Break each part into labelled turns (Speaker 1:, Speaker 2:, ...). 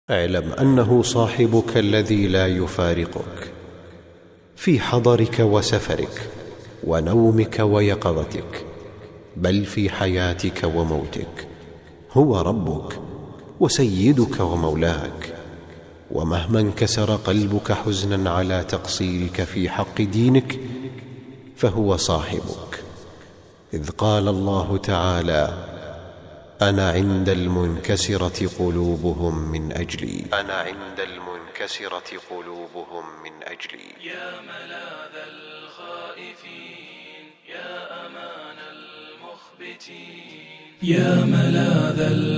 Speaker 1: اعلم أنه صاحبك الذي لا يفارقك في حضرك وسفرك ونومك ويقظتك، بل في حياتك وموتك. هو ربك وسيدك ومولاك، ومهما انكسر قلبك حزنا على تقصيرك في حق دينك فهو صاحبك. إذ قال الله تعالى: أنا عند المنكسرة قلوبهم من أجلي. أنا عند المنكسرة قلوبهم من أجلي.
Speaker 2: يا ملاذ الخائفين، يا أمان المخبتين، يا ملاذ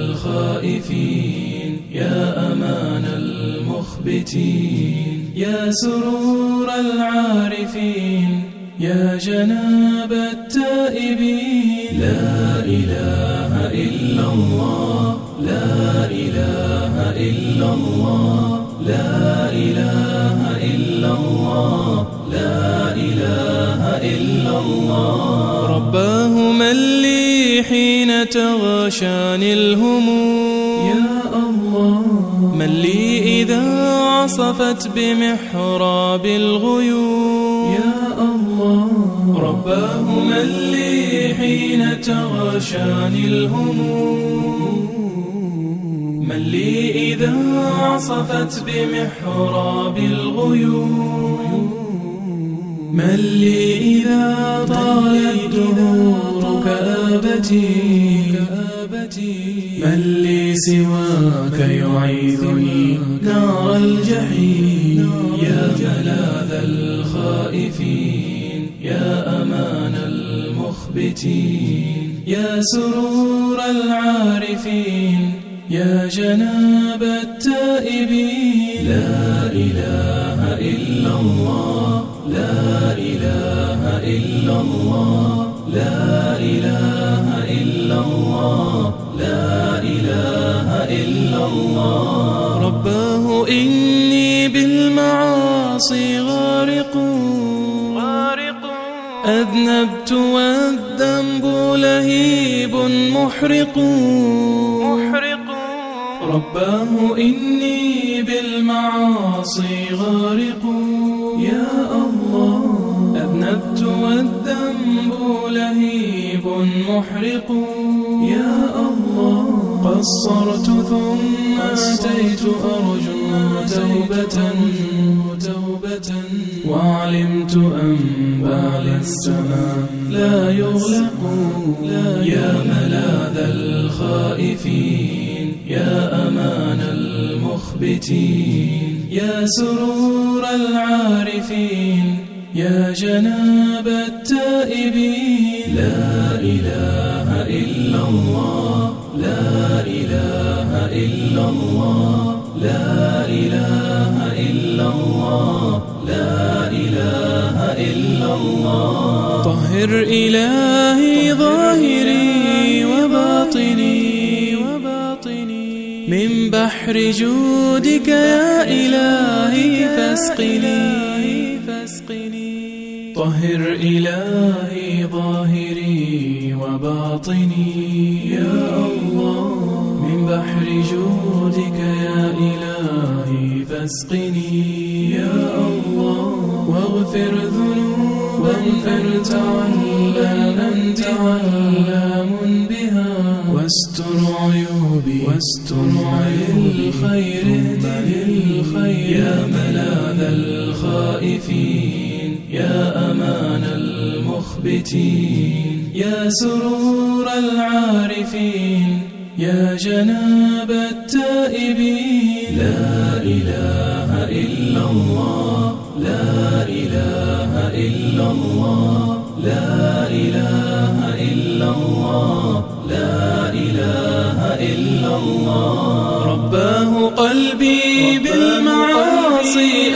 Speaker 2: الخائفين، يا أمان المخبتين، يا سرور العارفين، يا جناب التائبين. لا إله إلا الله، لا إله إلا الله، لا إله إلا الله، لا إله إلا الله. رباه من لي حين تغشاني الهموم، يا الله من لي إذا عصفت بمحراب الغيوم، يا الله رباه من لي حين تغشاني الهموم، من لي إذا عصفت بمحراب الغيوم، من لي إذا طالت دهور كآبتي، من لي سواك يعيذني نار الجحيم. يا ملاذ الخائفين، يا أمان المخبتين، يا سرور العارفين، يا جناب التائبين. لا إله إلا الله، لا إله إلا الله، لا إله إلا الله، لا إله إلا الله. رباه إني بالمعاصي غارق، أذنبت والذنب لهيب محرق، رباه إني بالمعاصي غارق، يا الله أذنبت والذنب لهيب محرق، يا الله قصرت ثم أتيت أرجو توبة، وعلمت أن باب السماء لا يغلق. يا ملاذ الخائفين، يا أمان المخبتين، يا سرور العارفين، يا جناب التائبين. لا إله إلا الله، لا إله إلا الله، لا إله إلا الله، لا إله إلا الله. طهر إلهي ظاهري وباطني من بحر جودك يا إلهي فاسقني. طهر إلهي ظاهري وباطني يا الله من بحر جودك يا إلهي فاسقني يا الله. واغفر ذنوبا أنت علام بها، واستر عيوبي واستر للخير يا ملاذ الخائفين، يا أمان المخبتين، يا سرور العارفين، يا جناب التائبين. لا إله إلا الله، لا إله إلا الله، لا إله إلا الله، لا إله إلا الله. رباه قلبي بالمعاصي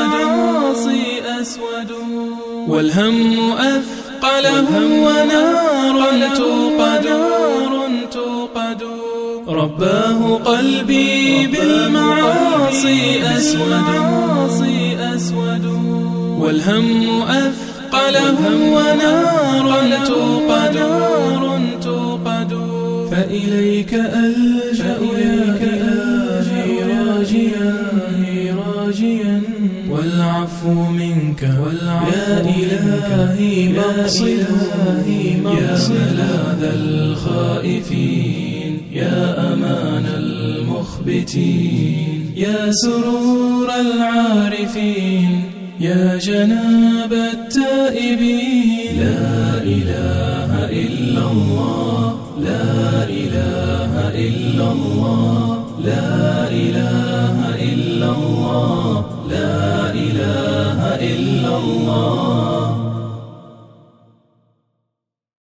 Speaker 2: أسود، والهم أثقله ونار توقد. رباه قلبي بالمعاصي أسود، والهم أثقله ونار توقد. فإليك ألجأ يا إلهي إلهي يا ملاذ الخائفين يا أمان المخبتين يا سرور العارفين يا جناب التائبين لا إله إلا الله لا إله إلا الله لا إله إلا الله لا إله إلا الله